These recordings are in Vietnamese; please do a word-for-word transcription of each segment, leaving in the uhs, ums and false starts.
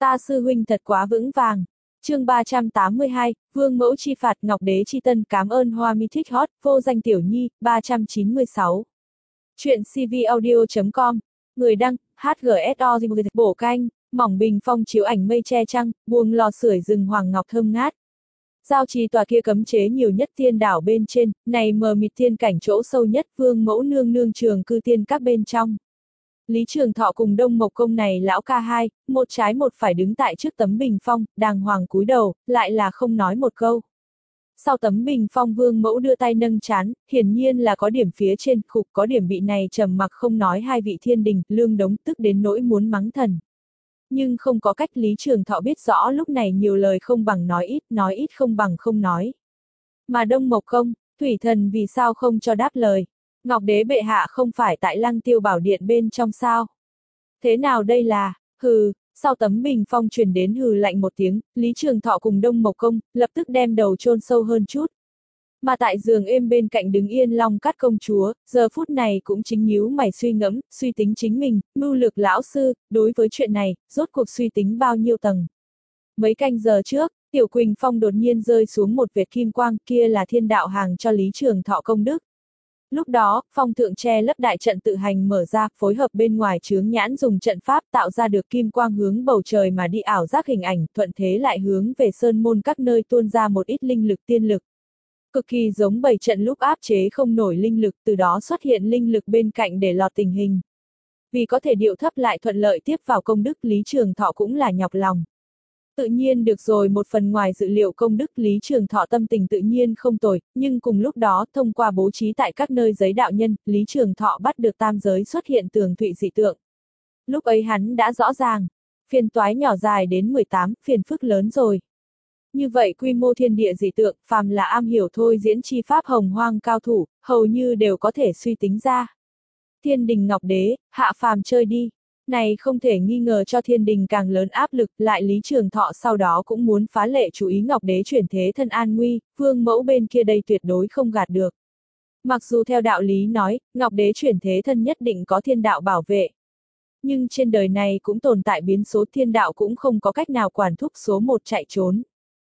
Ta sư huynh thật quá vững vàng. Chương ba trăm tám mươi hai, Vương mẫu chi phạt Ngọc đế chi tân cảm ơn Hoa Mi thích hot, vô danh tiểu nhi, ba trăm chín mươi sáu. Chuyện cvaudio chấm com. Người đăng, hát giê ét o bổ canh, mỏng bình phong chiếu ảnh mây che trăng, buông lò sưởi rừng hoàng ngọc thơm ngát. Giao trì tòa kia cấm chế nhiều nhất tiên đảo bên trên, này mờ mịt tiên cảnh chỗ sâu nhất vương mẫu nương nương trường cư tiên các bên trong. Lý Trường Thọ cùng Đông Mộc Công này lão ca hai, một trái một phải đứng tại trước tấm bình phong, đàng hoàng cúi đầu, lại là không nói một câu. Sau tấm bình phong vương mẫu đưa tay nâng trán, hiển nhiên là có điểm phía trên, khục có điểm bị này trầm mặc không nói hai vị thiên đình, lương đống tức đến nỗi muốn mắng thần. Nhưng không có cách Lý Trường Thọ biết rõ lúc này nhiều lời không bằng nói ít, nói ít không bằng không nói. Mà Đông Mộc Công, Thủy Thần vì sao không cho đáp lời? Ngọc đế bệ hạ không phải tại Lăng Tiêu Bảo Điện bên trong sao? Thế nào đây là, hừ, sau tấm bình phong truyền đến hừ lạnh một tiếng, Lý Trường Thọ cùng Đông Mộc Công, lập tức đem đầu chôn sâu hơn chút. Mà tại giường êm bên cạnh đứng yên Long Cát công chúa, giờ phút này cũng chính nhíu mày suy ngẫm, suy tính chính mình, mưu lược lão sư, đối với chuyện này, rốt cuộc suy tính bao nhiêu tầng. Mấy canh giờ trước, Tiểu Quỳnh Phong đột nhiên rơi xuống một vệt kim quang, kia là thiên đạo hàng cho Lý Trường Thọ công đức. Lúc đó, phong thượng che lấp đại trận tự hành mở ra, phối hợp bên ngoài chướng nhãn dùng trận pháp tạo ra được kim quang hướng bầu trời mà đi ảo giác hình ảnh, thuận thế lại hướng về sơn môn các nơi tuôn ra một ít linh lực tiên lực. Cực kỳ giống bảy trận lúc áp chế không nổi linh lực, từ đó xuất hiện linh lực bên cạnh để lọt tình hình. Vì có thể điệu thấp lại thuận lợi tiếp vào công đức, Lý Trường Thọ cũng là nhọc lòng. Tự nhiên được rồi một phần ngoài dự liệu công đức, Lý Trường Thọ tâm tình tự nhiên không tồi, nhưng cùng lúc đó thông qua bố trí tại các nơi giấy đạo nhân, Lý Trường Thọ bắt được tam giới xuất hiện tường thụy dị tượng. Lúc ấy hắn đã rõ ràng, phiền toái nhỏ dài đến mười tám, phiền phức lớn rồi. Như vậy quy mô thiên địa dị tượng, phàm là am hiểu thôi diễn chi pháp hồng hoang cao thủ, hầu như đều có thể suy tính ra. Thiên đình Ngọc đế, hạ phàm chơi đi. Này không thể nghi ngờ cho thiên đình càng lớn áp lực, lại Lý Trường Thọ sau đó cũng muốn phá lệ chú ý Ngọc đế chuyển thế thân an nguy, vương mẫu bên kia đây tuyệt đối không gạt được. Mặc dù theo đạo lý nói, Ngọc đế chuyển thế thân nhất định có thiên đạo bảo vệ. Nhưng trên đời này cũng tồn tại biến số, thiên đạo cũng không có cách nào quản thúc số một chạy trốn.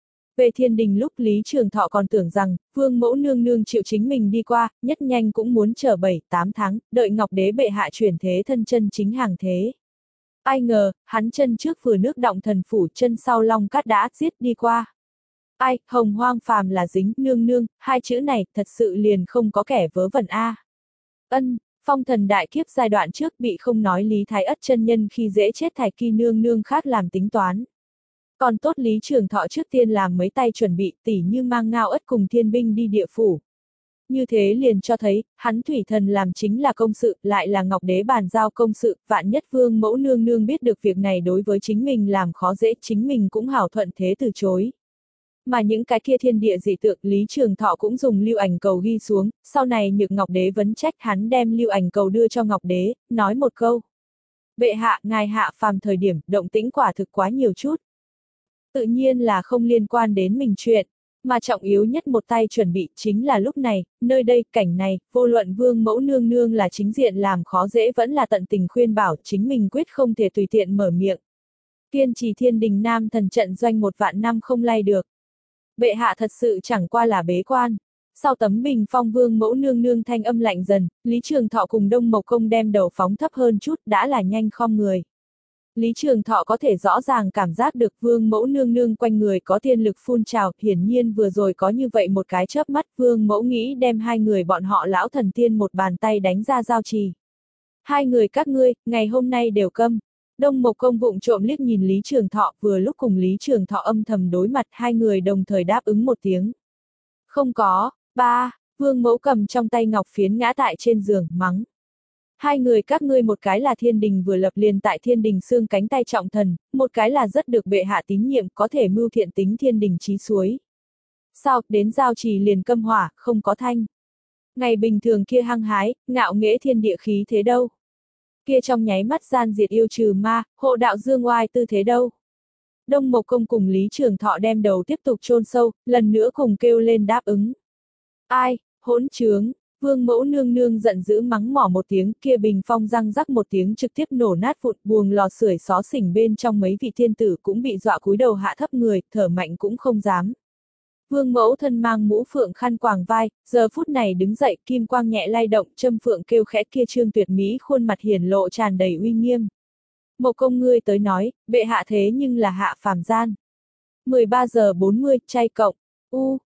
Về thiên đình lúc Lý Trường Thọ còn tưởng rằng, vương mẫu nương nương chịu chính mình đi qua, nhất nhanh cũng muốn chờ bảy, tám tháng, đợi Ngọc đế bệ hạ chuyển thế thân chân chính hàng thế. Ai ngờ, hắn chân trước vừa nước động thần phủ, chân sau Long Cát đã giết đi qua. Ai, hồng hoang phàm là dính, nương nương, hai chữ này, thật sự liền không có kẻ vớ vẩn a. Ân, phong thần đại kiếp giai đoạn trước bị không nói Lý Thái Ất chân nhân khi dễ chết Thái Kỳ nương nương khác làm tính toán. Còn tốt Lý Trường Thọ trước tiên làm mấy tay chuẩn bị, tỉ như mang Ngao Ất cùng thiên binh đi địa phủ. Như thế liền cho thấy, hắn thủy thần làm chính là công sự, lại là Ngọc đế bàn giao công sự, vạn nhất vương mẫu nương nương biết được việc này đối với chính mình làm khó dễ, chính mình cũng hảo thuận thế từ chối. Mà những cái kia thiên địa dị tượng, Lý Trường Thọ cũng dùng lưu ảnh cầu ghi xuống, sau này Nhược Ngọc đế vấn trách hắn đem lưu ảnh cầu đưa cho Ngọc đế, nói một câu. Bệ hạ, ngài hạ phàm thời điểm, động tĩnh quả thực quá nhiều chút. Tự nhiên là không liên quan đến mình chuyện, mà trọng yếu nhất một tay chuẩn bị chính là lúc này, nơi đây, cảnh này, vô luận vương mẫu nương nương là chính diện làm khó dễ vẫn là tận tình khuyên bảo chính mình quyết không thể tùy tiện mở miệng. Kiên trì thiên đình nam thần trận doanh một vạn năm không lay được. Bệ hạ thật sự chẳng qua là bế quan. Sau tấm bình phong vương mẫu nương nương thanh âm lạnh dần, Lý Trường Thọ cùng Đông Mộc Công đem đầu phóng thấp hơn chút đã là nhanh khom người. Lý Trường Thọ có thể rõ ràng cảm giác được vương mẫu nương nương quanh người có thiên lực phun trào, hiển nhiên vừa rồi có như vậy một cái chớp mắt vương mẫu nghĩ đem hai người bọn họ lão thần tiên một bàn tay đánh ra giao trì. Hai người các ngươi, ngày hôm nay đều câm. Đông Mộc Công vụng trộm liếc nhìn Lý Trường Thọ, vừa lúc cùng Lý Trường Thọ âm thầm đối mặt, hai người đồng thời đáp ứng một tiếng. Không có, ba, vương mẫu cầm trong tay ngọc phiến ngã tại trên giường, mắng. Hai người các ngươi một cái là thiên đình vừa lập liền tại thiên đình xương cánh tay trọng thần, một cái là rất được bệ hạ tín nhiệm có thể mưu thiện tính thiên đình trí suối. Sao, đến giao trì liền câm hỏa, không có thanh. Ngày bình thường kia hăng hái, ngạo nghễ thiên địa khí thế đâu. Kia trong nháy mắt gian diệt yêu trừ ma, hộ đạo dương oai tư thế đâu. Đông Mộc Công cùng Lý Trường Thọ đem đầu tiếp tục chôn sâu, lần nữa cùng kêu lên đáp ứng. Ai, hỗn trướng. Vương mẫu nương nương giận dữ mắng mỏ một tiếng, kia bình phong răng rắc một tiếng trực tiếp nổ nát vụn, buồng lò sưởi xó xỉnh bên trong mấy vị thiên tử cũng bị dọa cúi đầu hạ thấp người, thở mạnh cũng không dám. Vương mẫu thân mang mũ phượng khăn quàng vai, giờ phút này đứng dậy, kim quang nhẹ lay động, châm phượng kêu khẽ, kia trương tuyệt mỹ khuôn mặt hiển lộ tràn đầy uy nghiêm. Mộc công ngươi tới nói, bệ hạ thế nhưng là hạ phàm gian. mười ba giờ bốn mươi, chay cộng, u,